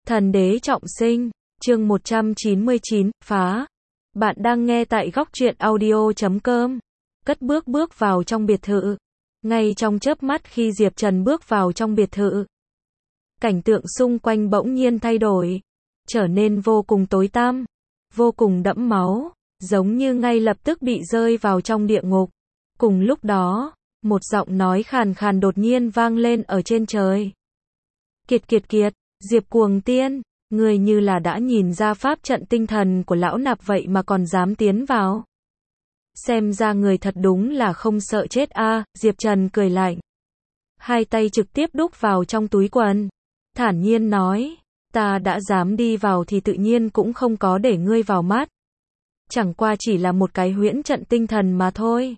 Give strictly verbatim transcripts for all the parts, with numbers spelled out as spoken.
Thần đế trọng sinh, chương một trăm chín mươi chín, phá. Bạn đang nghe tại góc truyện audio chấm com. Cất bước bước vào trong biệt thự. Ngay trong chớp mắt khi Diệp Trần bước vào trong biệt thự, cảnh tượng xung quanh bỗng nhiên thay đổi, trở nên vô cùng tối tăm, vô cùng đẫm máu, giống như ngay lập tức bị rơi vào trong địa ngục. Cùng lúc đó, một giọng nói khàn khàn đột nhiên vang lên ở trên trời. Kiệt kiệt kiệt, Diệp Cuồng Tiên, người như là đã nhìn ra pháp trận tinh thần của lão nạp vậy mà còn dám tiến vào. Xem ra người thật đúng là không sợ chết a, à, Diệp Trần cười lạnh. Hai tay trực tiếp đút vào trong túi quần, thản nhiên nói, ta đã dám đi vào thì tự nhiên cũng không có để ngươi vào mắt. Chẳng qua chỉ là một cái huyễn trận tinh thần mà thôi.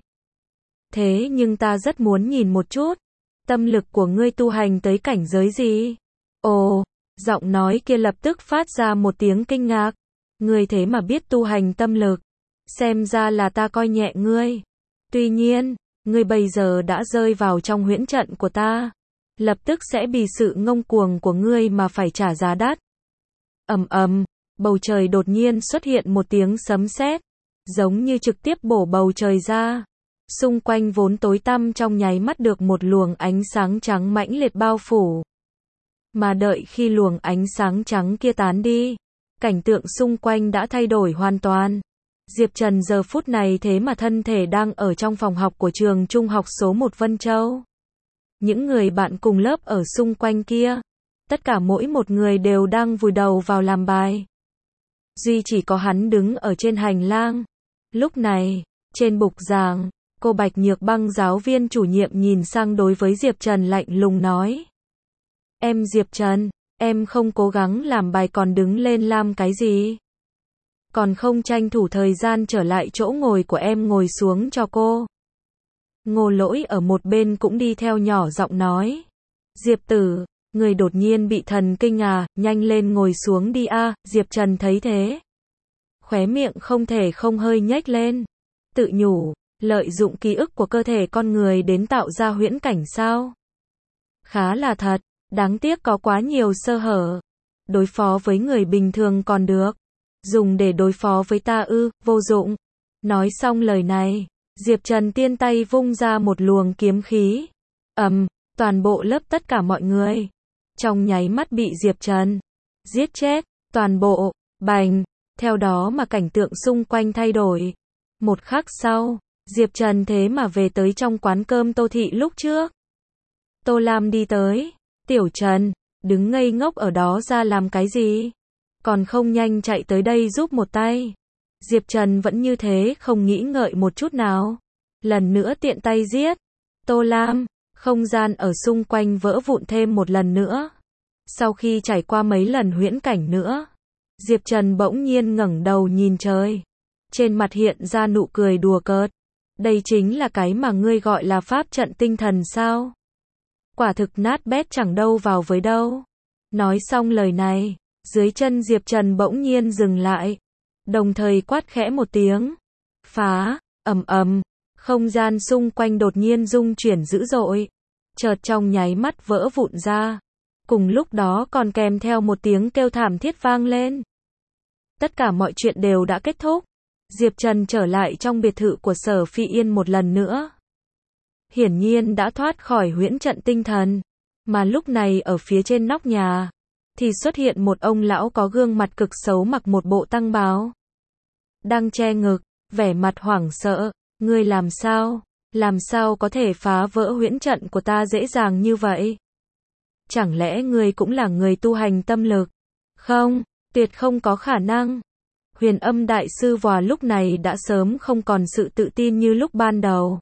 Thế nhưng ta rất muốn nhìn một chút, tâm lực của ngươi tu hành tới cảnh giới gì? Ồ, giọng nói kia lập tức phát ra một tiếng kinh ngạc. Ngươi thế mà biết tu hành tâm lực. Xem ra là ta coi nhẹ ngươi. Tuy nhiên, ngươi bây giờ đã rơi vào trong huyễn trận của ta. Lập tức sẽ bị sự ngông cuồng của ngươi mà phải trả giá đắt. Ầm ầm, bầu trời đột nhiên xuất hiện một tiếng sấm sét, giống như trực tiếp bổ bầu trời ra. Xung quanh vốn tối tăm trong nháy mắt được một luồng ánh sáng trắng mãnh liệt bao phủ. Mà đợi khi luồng ánh sáng trắng kia tán đi, cảnh tượng xung quanh đã thay đổi hoàn toàn. Diệp Trần giờ phút này thế mà thân thể đang ở trong phòng học của trường trung học số một Vân Châu. Những người bạn cùng lớp ở xung quanh kia, tất cả mỗi một người đều đang vùi đầu vào làm bài. Duy chỉ có hắn đứng ở trên hành lang. Lúc này, trên bục giảng, cô Bạch Nhược Băng giáo viên chủ nhiệm nhìn sang đối với Diệp Trần lạnh lùng nói. Em Diệp Trần, em không cố gắng làm bài còn đứng lên làm cái gì? Còn không tranh thủ thời gian trở lại chỗ ngồi của em ngồi xuống cho cô. Ngô Lỗi ở một bên cũng đi theo nhỏ giọng nói. Diệp tử, người đột nhiên bị thần kinh à, nhanh lên ngồi xuống đi a. À. Diệp Trần thấy thế, khóe miệng không thể không hơi nhếch lên, tự nhủ, lợi dụng ký ức của cơ thể con người đến tạo ra huyễn cảnh sao? Khá là thật, đáng tiếc có quá nhiều sơ hở. Đối phó với người bình thường còn được, dùng để đối phó với ta ư, vô dụng. Nói xong lời này, Diệp Trần tiên tay vung ra một luồng kiếm khí. Ầm, toàn bộ lớp tất cả mọi người trong nháy mắt bị Diệp Trần giết chết, toàn bộ, bành, theo đó mà cảnh tượng xung quanh thay đổi. Một khắc sau, Diệp Trần thế mà về tới trong quán cơm Tô Thị lúc trước. Tô Lam đi tới, Tiểu Trần, đứng ngây ngốc ở đó ra làm cái gì? Còn không nhanh chạy tới đây giúp một tay. Diệp Trần vẫn như thế không nghĩ ngợi một chút nào. Lần nữa tiện tay giết. Tô Lam, không gian ở xung quanh vỡ vụn thêm một lần nữa. Sau khi trải qua mấy lần huyễn cảnh nữa, Diệp Trần bỗng nhiên ngẩng đầu nhìn trời. Trên mặt hiện ra nụ cười đùa cợt. Đây chính là cái mà ngươi gọi là pháp trận tinh thần sao? Quả thực nát bét chẳng đâu vào với đâu. Nói xong lời này, dưới chân Diệp Trần bỗng nhiên dừng lại, đồng thời quát khẽ một tiếng. Phá, ầm ầm, không gian xung quanh đột nhiên rung chuyển dữ dội, chợt trong nháy mắt vỡ vụn ra. Cùng lúc đó còn kèm theo một tiếng kêu thảm thiết vang lên. Tất cả mọi chuyện đều đã kết thúc. Diệp Trần trở lại trong biệt thự của Sở Phi Yên một lần nữa. Hiển nhiên đã thoát khỏi huyễn trận tinh thần. Mà lúc này ở phía trên nóc nhà, thì xuất hiện một ông lão có gương mặt cực xấu mặc một bộ tăng bào, đang che ngực, vẻ mặt hoảng sợ. Ngươi làm sao? Làm sao có thể phá vỡ huyễn trận của ta dễ dàng như vậy? Chẳng lẽ ngươi cũng là người tu hành tâm lực? Không, tuyệt không có khả năng. Huyền Âm đại sư vào lúc này đã sớm không còn sự tự tin như lúc ban đầu.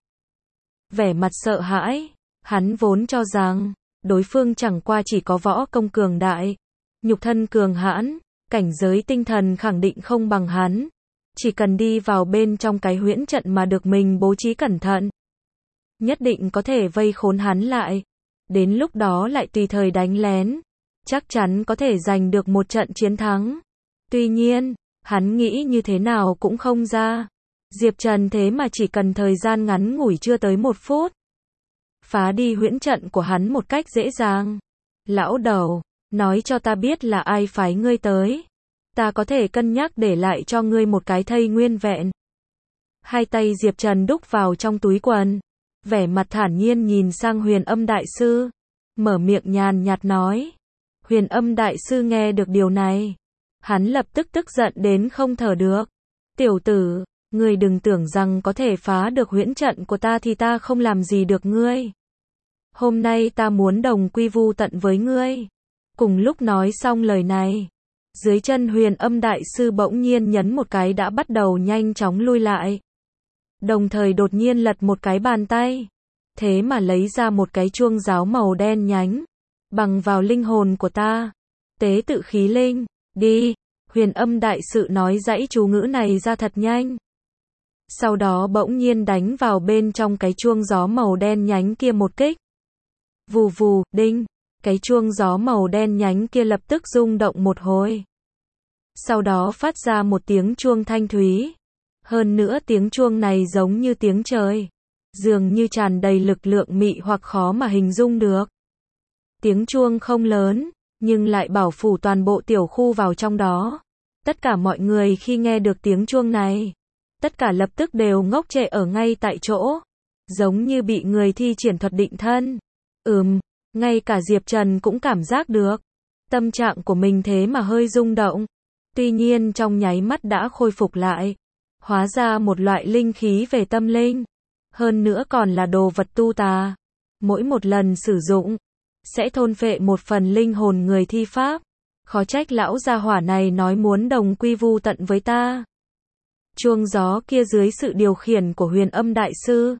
Vẻ mặt sợ hãi, hắn vốn cho rằng đối phương chẳng qua chỉ có võ công cường đại, nhục thân cường hãn, cảnh giới tinh thần khẳng định không bằng hắn. Chỉ cần đi vào bên trong cái huyễn trận mà được mình bố trí cẩn thận, nhất định có thể vây khốn hắn lại. Đến lúc đó lại tùy thời đánh lén, chắc chắn có thể giành được một trận chiến thắng. Tuy nhiên, hắn nghĩ như thế nào cũng không ra. Diệp Trần thế mà chỉ cần thời gian ngắn ngủi chưa tới một phút, phá đi huyễn trận của hắn một cách dễ dàng. Lão đầu, nói cho ta biết là ai phái ngươi tới. Ta có thể cân nhắc để lại cho ngươi một cái thây nguyên vẹn. Hai tay Diệp Trần đúc vào trong túi quần, vẻ mặt thản nhiên nhìn sang Huyền Âm Đại Sư, mở miệng nhàn nhạt nói. Huyền Âm Đại Sư nghe được điều này, hắn lập tức tức giận đến không thở được. Tiểu tử, ngươi đừng tưởng rằng có thể phá được huyễn trận của ta thì ta không làm gì được ngươi. Hôm nay ta muốn đồng quy vu tận với ngươi. Cùng lúc nói xong lời này, dưới chân Huyền Âm Đại Sư bỗng nhiên nhấn một cái đã bắt đầu nhanh chóng lui lại. Đồng thời đột nhiên lật một cái bàn tay, thế mà lấy ra một cái chuông giáo màu đen nhánh, bằng vào linh hồn của ta. Tế tự khí linh, đi. Huyền Âm Đại Sư nói dãy chú ngữ này ra thật nhanh. Sau đó bỗng nhiên đánh vào bên trong cái chuông gió màu đen nhánh kia một kích. Vù vù, đinh, cái chuông gió màu đen nhánh kia lập tức rung động một hồi. Sau đó phát ra một tiếng chuông thanh thúy. Hơn nữa tiếng chuông này giống như tiếng trời, dường như tràn đầy lực lượng mị hoặc khó mà hình dung được. Tiếng chuông không lớn, nhưng lại bảo phủ toàn bộ tiểu khu vào trong đó. Tất cả mọi người khi nghe được tiếng chuông này, tất cả lập tức đều ngốc trệ ở ngay tại chỗ, giống như bị người thi triển thuật định thân. Ừm, ngay cả Diệp Trần cũng cảm giác được, tâm trạng của mình thế mà hơi rung động. Tuy nhiên trong nháy mắt đã khôi phục lại. Hóa ra một loại linh khí về tâm linh, hơn nữa còn là đồ vật tu tà. Mỗi một lần sử dụng, sẽ thôn phệ một phần linh hồn người thi pháp. Khó trách lão gia hỏa này nói muốn đồng quy vu tận với ta. Chuông gió kia dưới sự điều khiển của Huyền Âm Đại Sư,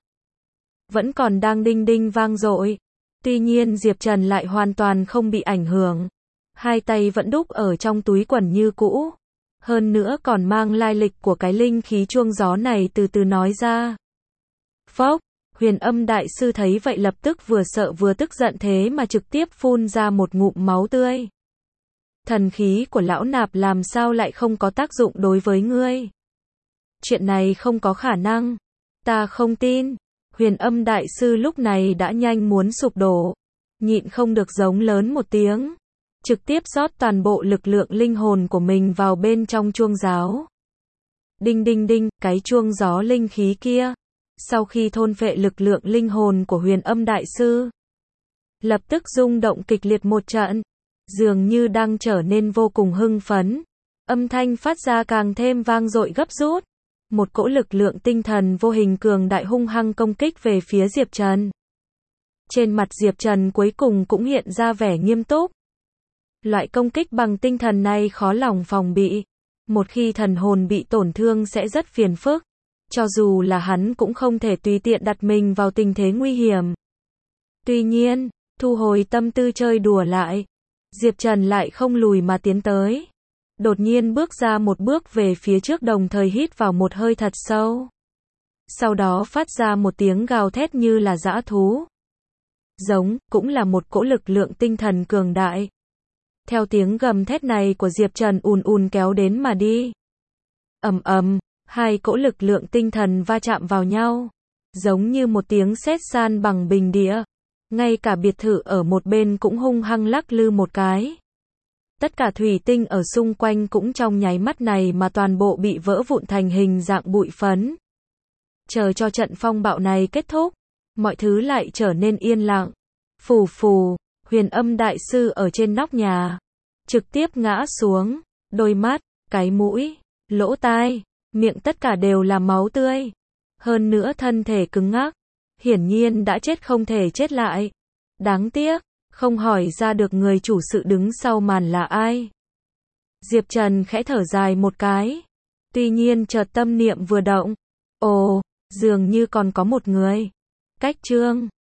vẫn còn đang đinh đinh vang dội. Tuy nhiên Diệp Trần lại hoàn toàn không bị ảnh hưởng. Hai tay vẫn đúc ở trong túi quần như cũ. Hơn nữa còn mang lai lịch của cái linh khí chuông gió này từ từ nói ra. Phốc, Huyền Âm Đại Sư thấy vậy lập tức vừa sợ vừa tức giận thế mà trực tiếp phun ra một ngụm máu tươi. Thần khí của lão nạp làm sao lại không có tác dụng đối với ngươi? Chuyện này không có khả năng. Ta không tin. Huyền Âm Đại Sư lúc này đã nhanh muốn sụp đổ. Nhịn không được giống lớn một tiếng. Trực tiếp rót toàn bộ lực lượng linh hồn của mình vào bên trong chuông giáo. Đinh đinh đinh, cái chuông gió linh khí kia, sau khi thôn phệ lực lượng linh hồn của Huyền Âm Đại Sư, lập tức rung động kịch liệt một trận, dường như đang trở nên vô cùng hưng phấn. Âm thanh phát ra càng thêm vang dội gấp rút. Một cỗ lực lượng tinh thần vô hình cường đại hung hăng công kích về phía Diệp Trần. Trên mặt Diệp Trần cuối cùng cũng hiện ra vẻ nghiêm túc. Loại công kích bằng tinh thần này khó lòng phòng bị. Một khi thần hồn bị tổn thương sẽ rất phiền phức. Cho dù là hắn cũng không thể tùy tiện đặt mình vào tình thế nguy hiểm. Tuy nhiên, thu hồi tâm tư chơi đùa lại, Diệp Trần lại không lùi mà tiến tới. Đột nhiên bước ra một bước về phía trước đồng thời hít vào một hơi thật sâu. Sau đó phát ra một tiếng gào thét như là dã thú. Giống, cũng là một cỗ lực lượng tinh thần cường đại. Theo tiếng gầm thét này của Diệp Trần ùn ùn kéo đến mà đi. Ầm ầm, hai cỗ lực lượng tinh thần va chạm vào nhau, giống như một tiếng sét san bằng bình địa. Ngay cả biệt thự ở một bên cũng hung hăng lắc lư một cái. Tất cả thủy tinh ở xung quanh cũng trong nháy mắt này mà toàn bộ bị vỡ vụn thành hình dạng bụi phấn. Chờ cho trận phong bạo này kết thúc, mọi thứ lại trở nên yên lặng. Phù phù, Huyền Âm Đại Sư ở trên nóc nhà, trực tiếp ngã xuống, đôi mắt, cái mũi, lỗ tai, miệng tất cả đều là máu tươi. Hơn nữa thân thể cứng ngắc, hiển nhiên đã chết không thể chết lại. Đáng tiếc, không hỏi ra được người chủ sự đứng sau màn là ai. Diệp Trần khẽ thở dài một cái. Tuy nhiên chợt tâm niệm vừa động. Ồ, dường như còn có một người. Cách chương